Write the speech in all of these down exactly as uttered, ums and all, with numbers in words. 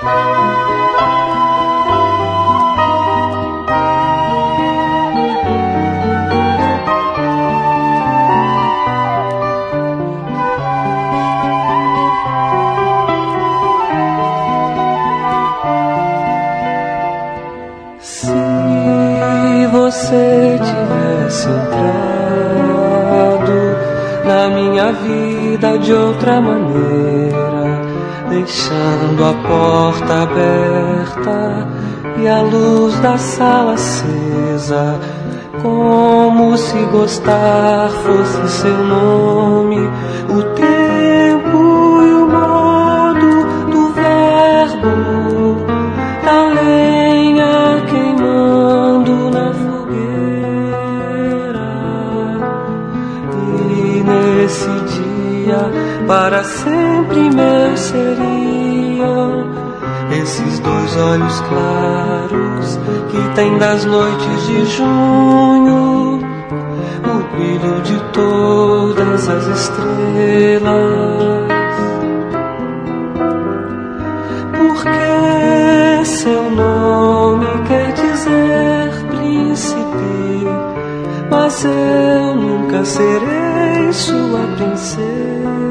você tivesse entrado na minha vida de outra maneira, deixando a porta aberta e a luz da sala acesa, como se gostar fosse seu nome, o tempo e o modo do verbo, da lenha queimando na fogueira. E nesse dia para sempre meu seriam esses dois olhos claros que tem das noites de junho o brilho de todas as estrelas. Porque seu nome quer dizer príncipe, mas eu nunca serei sua princesa.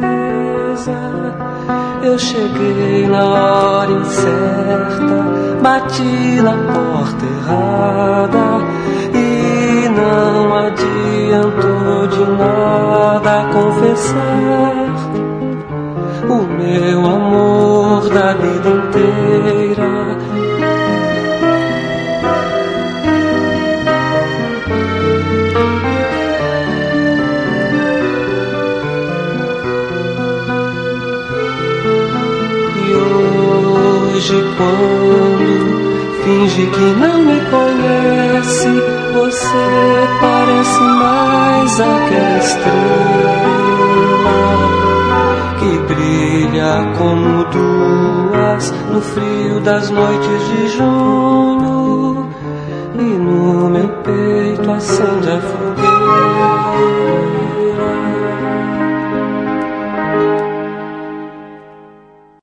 Eu cheguei na hora incerta, bati na porta errada e não adiantou de nada confessar o meu amor da vida inteira. Hoje, quando finge que não me conhece, você parece mais aquela estrela que brilha como duas no frio das noites de junho e no meu peito acende a fogueira.